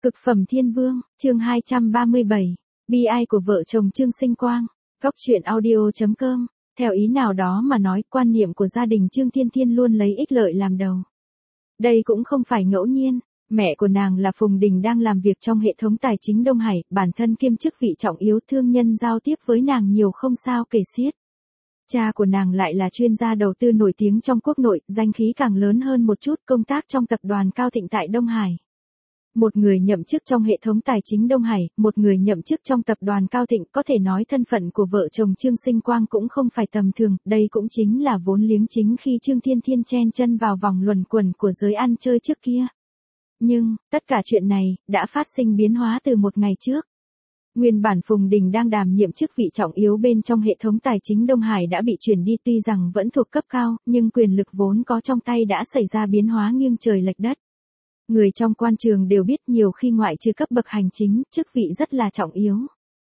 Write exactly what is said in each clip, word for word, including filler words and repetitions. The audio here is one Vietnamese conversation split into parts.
Cực phẩm thiên vương, chương hai trăm ba mươi bảy, bi ai của vợ chồng Trương Sinh Quang, góc truyện audio chấm com. Theo ý nào đó mà nói, quan niệm của gia đình Trương Thiên Thiên luôn lấy ích lợi làm đầu. Đây cũng không phải ngẫu nhiên, mẹ của nàng là Phùng Đình đang làm việc trong hệ thống tài chính Đông Hải, bản thân kiêm chức vị trọng yếu, thương nhân giao tiếp với nàng nhiều không sao kể xiết. Cha của nàng lại là chuyên gia đầu tư nổi tiếng trong quốc nội, danh khí càng lớn hơn một chút, công tác trong tập đoàn Cao Thịnh tại Đông Hải. Một người nhậm chức trong hệ thống tài chính Đông Hải, một người nhậm chức trong tập đoàn Cao Thịnh, có thể nói thân phận của vợ chồng Trương Sinh Quang cũng không phải tầm thường, đây cũng chính là vốn liếng chính khi Trương Thiên Thiên chen chân vào vòng luẩn quẩn của giới ăn chơi trước kia. Nhưng, tất cả chuyện này, đã phát sinh biến hóa từ một ngày trước. Nguyên bản Phùng Đình đang đảm nhiệm chức vị trọng yếu bên trong hệ thống tài chính Đông Hải đã bị chuyển đi, tuy rằng vẫn thuộc cấp cao, nhưng quyền lực vốn có trong tay đã xảy ra biến hóa nghiêng trời lệch đất. Người trong quan trường đều biết nhiều khi ngoại trừ cấp bậc hành chính, chức vị rất là trọng yếu.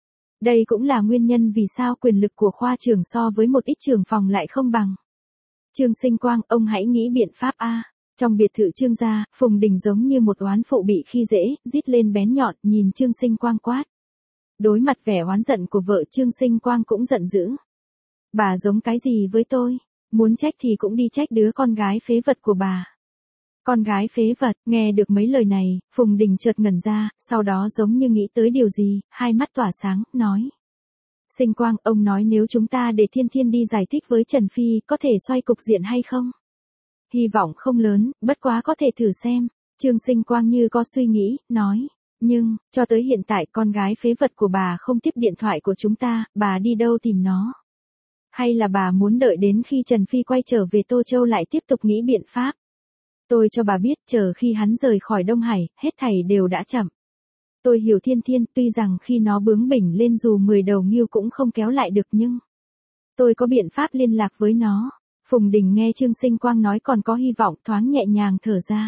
Đây cũng là nguyên nhân vì sao quyền lực của khoa trưởng so với một ít trưởng phòng lại không bằng. Trương Sinh Quang, ông hãy nghĩ biện pháp a. Trong biệt thự Trương gia, Phùng Đình giống như một oán phụ bị khi dễ, rít lên bén nhọn, nhìn Trương Sinh Quang quát. Đối mặt vẻ oán giận của vợ, Trương Sinh Quang cũng giận dữ. Bà giống cái gì với tôi? Muốn trách thì cũng đi trách đứa con gái phế vật của bà. Con gái phế vật, nghe được mấy lời này, Phùng Đình chợt ngẩn ra, sau đó giống như nghĩ tới điều gì, hai mắt tỏa sáng, nói. Sinh Quang, ông nói nếu chúng ta để Thiên Thiên đi giải thích với Trần Phi, có thể xoay cục diện hay không? Hy vọng không lớn, bất quá có thể thử xem. Trương Sinh Quang như có suy nghĩ, nói. Nhưng, cho tới hiện tại con gái phế vật của bà không tiếp điện thoại của chúng ta, bà đi đâu tìm nó? Hay là bà muốn đợi đến khi Trần Phi quay trở về Tô Châu lại tiếp tục nghĩ biện pháp? Tôi cho bà biết, chờ khi hắn rời khỏi Đông Hải, hết thảy đều đã chậm. Tôi hiểu Thiên Thiên, tuy rằng khi nó bướng bỉnh lên dù mười đầu nghêu cũng không kéo lại được, nhưng tôi có biện pháp liên lạc với nó. Phùng Đình nghe Trương Sinh Quang nói còn có hy vọng, thoáng nhẹ nhàng thở ra.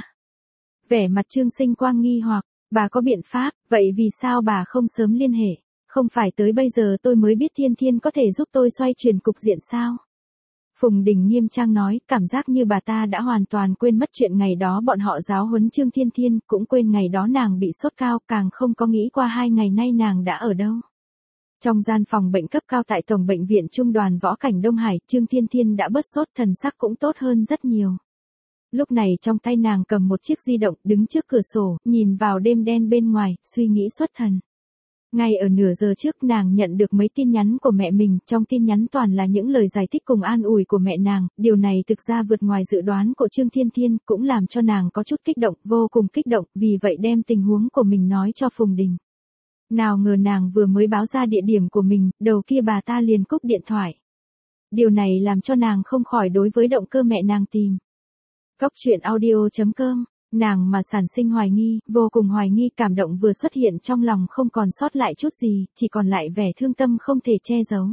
Vẻ mặt Trương Sinh Quang nghi hoặc, bà có biện pháp, vậy vì sao bà không sớm liên hệ? Không phải tới bây giờ tôi mới biết Thiên Thiên có thể giúp tôi xoay chuyển cục diện sao? Phùng Đình nghiêm trang nói, cảm giác như bà ta đã hoàn toàn quên mất chuyện ngày đó bọn họ giáo huấn Trương Thiên Thiên, cũng quên ngày đó nàng bị sốt cao, càng không có nghĩ qua hai ngày nay nàng đã ở đâu. Trong gian phòng bệnh cấp cao tại Tổng bệnh viện Trung đoàn Võ Cảnh Đông Hải, Trương Thiên Thiên đã bớt sốt, thần sắc cũng tốt hơn rất nhiều. Lúc này trong tay nàng cầm một chiếc di động, đứng trước cửa sổ, nhìn vào đêm đen bên ngoài, suy nghĩ xuất thần. Ngay ở nửa giờ trước nàng nhận được mấy tin nhắn của mẹ mình, trong tin nhắn toàn là những lời giải thích cùng an ủi của mẹ nàng, điều này thực ra vượt ngoài dự đoán của Trương Thiên Thiên, cũng làm cho nàng có chút kích động, vô cùng kích động, vì vậy đem tình huống của mình nói cho Phùng Đình. Nào ngờ nàng vừa mới báo ra địa điểm của mình, đầu kia bà ta liền cúp điện thoại. Điều này làm cho nàng không khỏi đối với động cơ mẹ nàng tìm. Góc truyện audio chấm com. Nàng mà sản sinh hoài nghi, vô cùng hoài nghi, cảm động vừa xuất hiện trong lòng không còn sót lại chút gì, chỉ còn lại vẻ thương tâm không thể che giấu.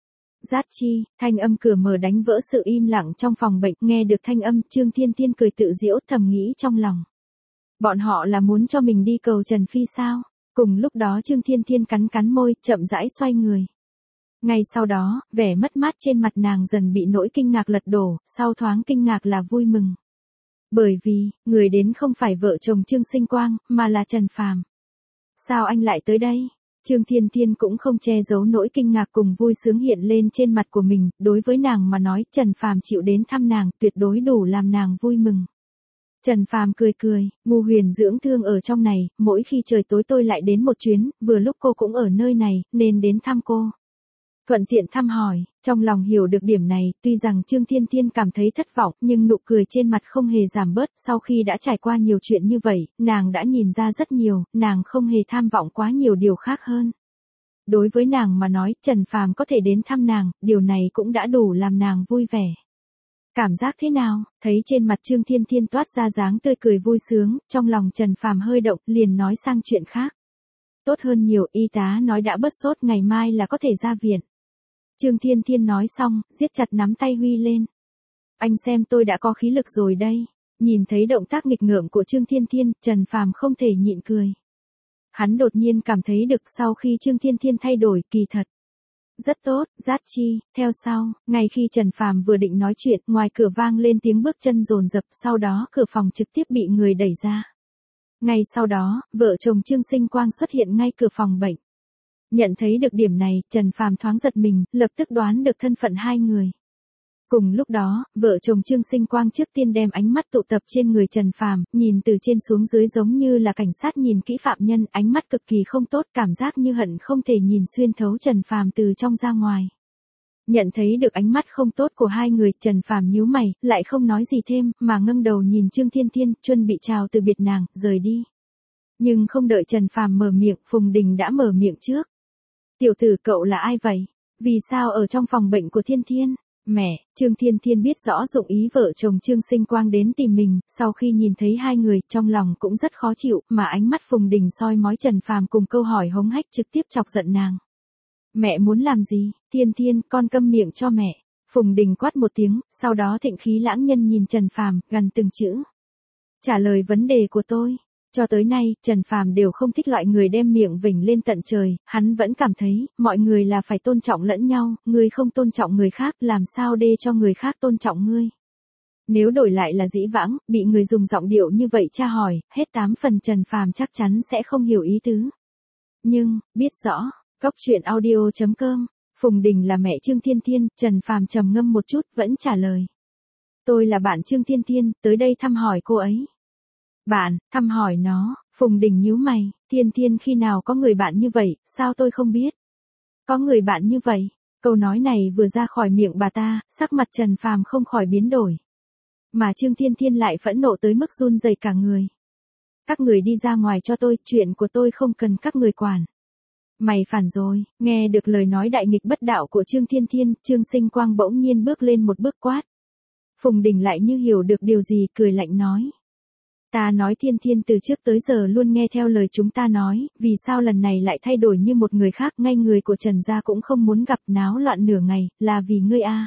Rát chi, thanh âm cửa mở đánh vỡ sự im lặng trong phòng bệnh, nghe được thanh âm, Trương Thiên Thiên cười tự giễu, thầm nghĩ trong lòng. Bọn họ là muốn cho mình đi cầu Trần Phi sao? Cùng lúc đó Trương Thiên Thiên cắn cắn môi, chậm rãi xoay người. Ngay sau đó, vẻ mất mát trên mặt nàng dần bị nỗi kinh ngạc lật đổ, sau thoáng kinh ngạc là vui mừng. Bởi vì, người đến không phải vợ chồng Trương Sinh Quang, mà là Trần Phàm. Sao anh lại tới đây? Trương Thiên Thiên cũng không che giấu nỗi kinh ngạc cùng vui sướng hiện lên trên mặt của mình, đối với nàng mà nói, Trần Phàm chịu đến thăm nàng, tuyệt đối đủ làm nàng vui mừng. Trần Phàm cười cười, Ngô Huyền dưỡng thương ở trong này, mỗi khi trời tối tôi lại đến một chuyến, vừa lúc cô cũng ở nơi này, nên đến thăm cô. Thuận tiện thăm hỏi, trong lòng hiểu được điểm này, tuy rằng Trương Thiên Thiên cảm thấy thất vọng, nhưng nụ cười trên mặt không hề giảm bớt, sau khi đã trải qua nhiều chuyện như vậy, nàng đã nhìn ra rất nhiều, nàng không hề tham vọng quá nhiều điều khác hơn. Đối với nàng mà nói, Trần Phàm có thể đến thăm nàng, điều này cũng đã đủ làm nàng vui vẻ. Cảm giác thế nào? Thấy trên mặt Trương Thiên Thiên toát ra dáng tươi cười vui sướng, trong lòng Trần Phàm hơi động, liền nói sang chuyện khác. Tốt hơn nhiều, y tá nói đã bớt sốt, ngày mai là có thể ra viện. Trương Thiên Thiên nói xong, siết chặt nắm tay huy lên. Anh xem tôi đã có khí lực rồi đây. Nhìn thấy động tác nghịch ngợm của Trương Thiên Thiên, Trần Phàm không thể nhịn cười. Hắn đột nhiên cảm thấy được sau khi Trương Thiên Thiên thay đổi, kỳ thật. Rất tốt, rát chi, theo sau, ngay khi Trần Phàm vừa định nói chuyện, ngoài cửa vang lên tiếng bước chân dồn dập, sau đó cửa phòng trực tiếp bị người đẩy ra. Ngay sau đó, vợ chồng Trương Sinh Quang xuất hiện ngay cửa phòng bệnh. Nhận thấy được điểm này, Trần Phàm thoáng giật mình, lập tức đoán được thân phận hai người. Cùng lúc đó, vợ chồng Trương Sinh Quang trước tiên đem ánh mắt tụ tập trên người Trần Phàm, nhìn từ trên xuống dưới giống như là cảnh sát nhìn kỹ phạm nhân, ánh mắt cực kỳ không tốt, cảm giác như hận không thể nhìn xuyên thấu Trần Phàm từ trong ra ngoài. Nhận thấy được ánh mắt không tốt của hai người, Trần Phàm nhíu mày, lại không nói gì thêm, mà ngẩng đầu nhìn Trương Thiên Thiên, chuẩn bị chào từ biệt nàng, rời đi. Nhưng không đợi Trần Phàm mở miệng, Phùng Đình đã mở miệng trước. Tiểu tử, cậu là ai vậy? Vì sao ở trong phòng bệnh của Thiên Thiên? Mẹ, Trương Thiên Thiên biết rõ dụng ý vợ chồng Trương Sinh Quang đến tìm mình, sau khi nhìn thấy hai người, trong lòng cũng rất khó chịu, mà ánh mắt Phùng Đình soi mói Trần Phàm cùng câu hỏi hống hách trực tiếp chọc giận nàng. Mẹ muốn làm gì? Thiên Thiên, con câm miệng cho mẹ. Phùng Đình quát một tiếng, sau đó thịnh khí lãng nhân nhìn Trần Phàm, gần từng chữ. Trả lời vấn đề của tôi. Cho tới nay, Trần Phàm đều không thích loại người đem miệng vểnh lên tận trời, hắn vẫn cảm thấy, mọi người là phải tôn trọng lẫn nhau, ngươi không tôn trọng người khác, làm sao để cho người khác tôn trọng ngươi. Nếu đổi lại là Dĩ Vãng, bị người dùng giọng điệu như vậy tra hỏi, hết tám phần Trần Phàm chắc chắn sẽ không hiểu ý tứ. Nhưng, biết rõ, Góc Chuyện Audio chấm com, Phùng Đình là mẹ Trương Thiên Thiên, Trần Phàm trầm ngâm một chút, vẫn trả lời. Tôi là bạn Trương Thiên Thiên, tới đây thăm hỏi cô ấy. Bạn, thăm hỏi nó, Phùng Đình nhíu mày, Thiên Thiên khi nào có người bạn như vậy, sao tôi không biết? Có người bạn như vậy, câu nói này vừa ra khỏi miệng bà ta, sắc mặt Trần Phàm không khỏi biến đổi. Mà Trương Thiên Thiên lại phẫn nộ tới mức run rẩy cả người. Các người đi ra ngoài cho tôi, chuyện của tôi không cần các người quản. Mày phản rồi, nghe được lời nói đại nghịch bất đạo của Trương Thiên Thiên, Trương Sinh Quang bỗng nhiên bước lên một bước quát. Phùng Đình lại như hiểu được điều gì, cười lạnh nói. Ta nói Thiên Thiên từ trước tới giờ luôn nghe theo lời chúng ta nói, vì sao lần này lại thay đổi như một người khác, ngay người của Trần gia cũng không muốn gặp, náo loạn nửa ngày, là vì ngươi a.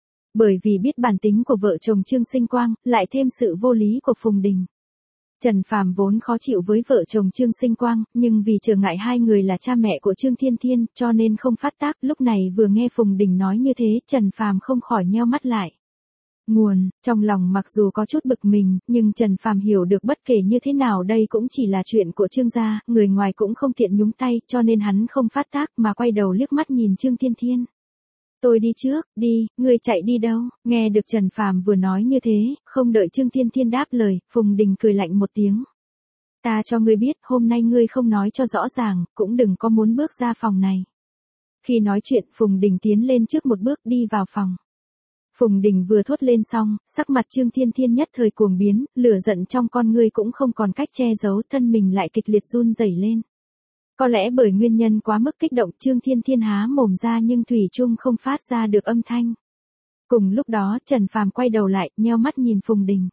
Bởi vì biết bản tính của vợ chồng Trương Sinh Quang, lại thêm sự vô lý của Phùng Đình. Trần Phàm vốn khó chịu với vợ chồng Trương Sinh Quang, nhưng vì trở ngại hai người là cha mẹ của Trương Thiên Thiên, cho nên không phát tác, lúc này vừa nghe Phùng Đình nói như thế, Trần Phàm không khỏi nheo mắt lại. Nguồn, trong lòng mặc dù có chút bực mình, nhưng Trần Phàm hiểu được bất kể như thế nào đây cũng chỉ là chuyện của Trương gia, người ngoài cũng không tiện nhúng tay, cho nên hắn không phát tác mà quay đầu liếc mắt nhìn Trương Thiên Thiên. Tôi đi trước, đi, ngươi chạy đi đâu? Nghe được Trần Phàm vừa nói như thế, không đợi Trương Thiên Thiên đáp lời, Phùng Đình cười lạnh một tiếng. Ta cho ngươi biết, hôm nay ngươi không nói cho rõ ràng, cũng đừng có muốn bước ra phòng này. Khi nói chuyện, Phùng Đình tiến lên trước một bước đi vào phòng. Phùng Đình vừa thốt lên xong, sắc mặt Trương Thiên Thiên nhất thời cuồng biến, lửa giận trong con ngươi cũng không còn cách che giấu, thân mình lại kịch liệt run rẩy lên. Có lẽ bởi nguyên nhân quá mức kích động, Trương Thiên Thiên há mồm ra nhưng thủy chung không phát ra được âm thanh. Cùng lúc đó, Trần Phàm quay đầu lại, nheo mắt nhìn Phùng Đình.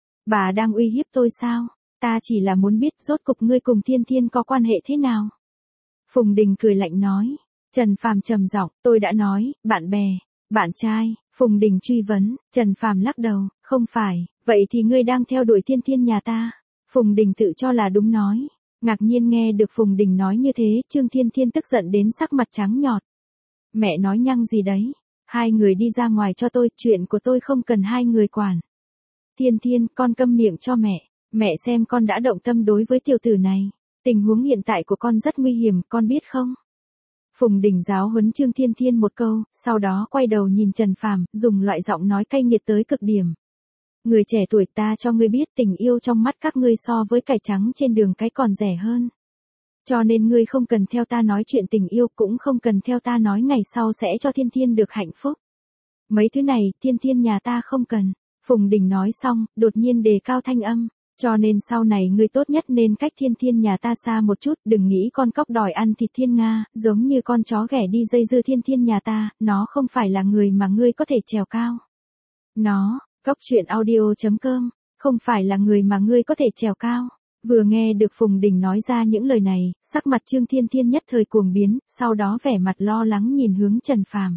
Bà đang uy hiếp tôi sao? Ta chỉ là muốn biết rốt cục ngươi cùng Thiên Thiên có quan hệ thế nào? Phùng Đình cười lạnh nói. Trần Phàm trầm giọng, tôi đã nói, bạn bè, bạn trai. Phùng Đình truy vấn, Trần Phàm lắc đầu, không phải, vậy thì ngươi đang theo đuổi Thiên Thiên nhà ta. Phùng Đình tự cho là đúng nói. Ngạc nhiên nghe được Phùng Đình nói như thế, Trương Thiên Thiên tức giận đến sắc mặt trắng nhọt. Mẹ nói nhăng gì đấy? Hai người đi ra ngoài cho tôi, chuyện của tôi không cần hai người quản. Thiên Thiên, con câm miệng cho mẹ. Mẹ xem con đã động tâm đối với tiểu tử này. Tình huống hiện tại của con rất nguy hiểm, con biết không? Phùng Đình giáo huấn Trương Thiên Thiên một câu, sau đó quay đầu nhìn Trần Phàm, dùng loại giọng nói cay nghiệt tới cực điểm. Người trẻ tuổi, ta cho ngươi biết tình yêu trong mắt các ngươi so với cải trắng trên đường cái còn rẻ hơn. Cho nên ngươi không cần theo ta nói chuyện tình yêu, cũng không cần theo ta nói ngày sau sẽ cho Thiên Thiên được hạnh phúc. Mấy thứ này, Thiên Thiên nhà ta không cần. Phùng Đình nói xong, đột nhiên đề cao thanh âm. Cho nên sau này ngươi tốt nhất nên cách Thiên Thiên nhà ta xa một chút, đừng nghĩ con cóc đòi ăn thịt Thiên Nga, giống như con chó ghẻ đi dây dưa Thiên Thiên nhà ta, nó không phải là người mà ngươi có thể trèo cao. Nó, Góc Chuyện Audio chấm com, không phải là người mà ngươi có thể trèo cao. Vừa nghe được Phùng Đình nói ra những lời này, sắc mặt Trương Thiên Thiên nhất thời cuồng biến, sau đó vẻ mặt lo lắng nhìn hướng Trần Phàm.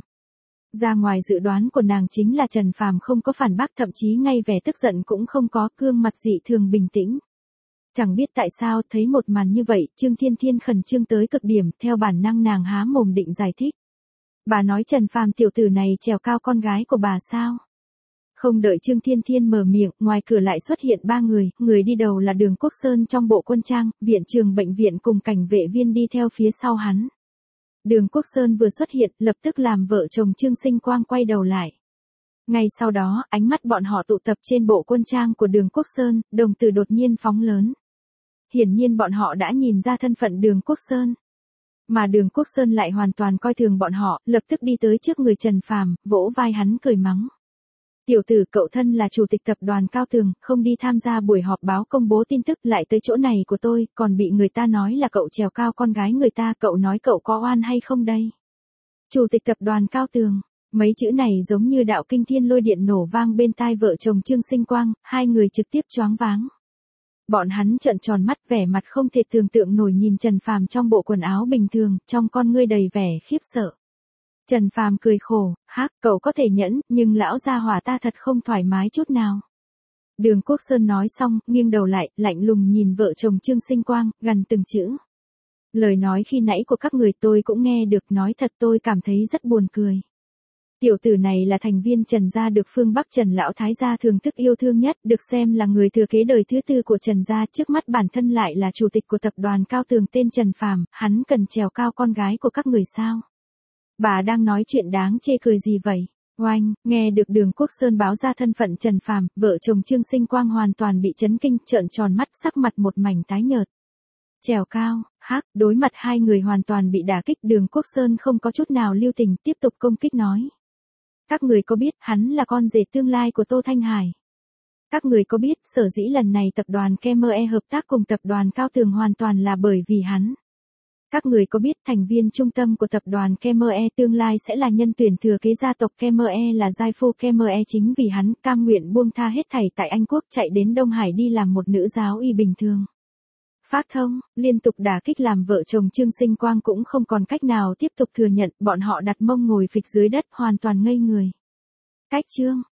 Ra ngoài dự đoán của nàng chính là Trần Phàm không có phản bác, thậm chí ngay vẻ tức giận cũng không có, gương mặt dị thường bình tĩnh. Chẳng biết tại sao, thấy một màn như vậy, Trương Thiên Thiên khẩn trương tới cực điểm, theo bản năng nàng há mồm định giải thích. Bà nói Trần Phàm tiểu tử này trèo cao con gái của bà sao? Không đợi Trương Thiên Thiên mở miệng, ngoài cửa lại xuất hiện ba người, người đi đầu là Đường Quốc Sơn trong bộ quân trang, viện trường bệnh viện cùng cảnh vệ viên đi theo phía sau hắn. Đường Quốc Sơn vừa xuất hiện, lập tức làm vợ chồng Trương Sinh Quang quay đầu lại. Ngay sau đó, ánh mắt bọn họ tụ tập trên bộ quân trang của Đường Quốc Sơn, đồng tử đột nhiên phóng lớn. Hiển nhiên bọn họ đã nhìn ra thân phận Đường Quốc Sơn. Mà Đường Quốc Sơn lại hoàn toàn coi thường bọn họ, lập tức đi tới trước người Trần Phàm, vỗ vai hắn cười mắng. Tiểu tử, cậu thân là chủ tịch tập đoàn Cao Tường, không đi tham gia buổi họp báo công bố tin tức lại tới chỗ này của tôi, còn bị người ta nói là cậu trèo cao con gái người ta, cậu nói cậu có oan hay không đây? Chủ tịch tập đoàn Cao Tường, mấy chữ này giống như đạo kinh thiên lôi điện nổ vang bên tai vợ chồng Trương Sinh Quang, hai người trực tiếp choáng váng. Bọn hắn trợn tròn mắt, vẻ mặt không thể tưởng tượng nổi nhìn Trần Phàm trong bộ quần áo bình thường, trong con ngươi đầy vẻ khiếp sợ. Trần Phàm cười khổ, hắc, cậu có thể nhẫn, nhưng lão gia hỏa ta thật không thoải mái chút nào. Đường Quốc Sơn nói xong, nghiêng đầu lại, lạnh lùng nhìn vợ chồng Trương Sinh Quang, gần từng chữ. Lời nói khi nãy của các người tôi cũng nghe được, nói thật tôi cảm thấy rất buồn cười. Tiểu tử này là thành viên Trần gia được phương Bắc Trần Lão Thái gia thường thức yêu thương nhất, được xem là người thừa kế đời thứ tư của Trần gia, trước mắt bản thân lại là chủ tịch của tập đoàn Cao Tường tên Trần Phàm, hắn cần trèo cao con gái của các người sao? Bà đang nói chuyện đáng chê cười gì vậy? Oanh, nghe được Đường Quốc Sơn báo ra thân phận Trần Phàm, vợ chồng Trương Sinh Quang hoàn toàn bị chấn kinh, trợn tròn mắt, sắc mặt một mảnh tái nhợt. Trèo cao, hắc, đối mặt hai người hoàn toàn bị đả kích, Đường Quốc Sơn không có chút nào lưu tình, tiếp tục công kích nói. Các người có biết hắn là con rể tương lai của Tô Thanh Hải? Các người có biết sở dĩ lần này tập đoàn Keme hợp tác cùng tập đoàn Cao Tường hoàn toàn là bởi vì hắn? Các người có biết thành viên trung tâm của tập đoàn Keme tương lai sẽ là nhân tuyển thừa kế gia tộc Keme là giai phu Keme, chính vì hắn cam nguyện buông tha hết thảy tại Anh Quốc chạy đến Đông Hải đi làm một nữ giáo y bình thường. Phát thông, liên tục đả kích làm vợ chồng Trương Sinh Quang cũng không còn cách nào tiếp tục thừa nhận, bọn họ đặt mông ngồi phịch dưới đất hoàn toàn ngây người. Cách chương,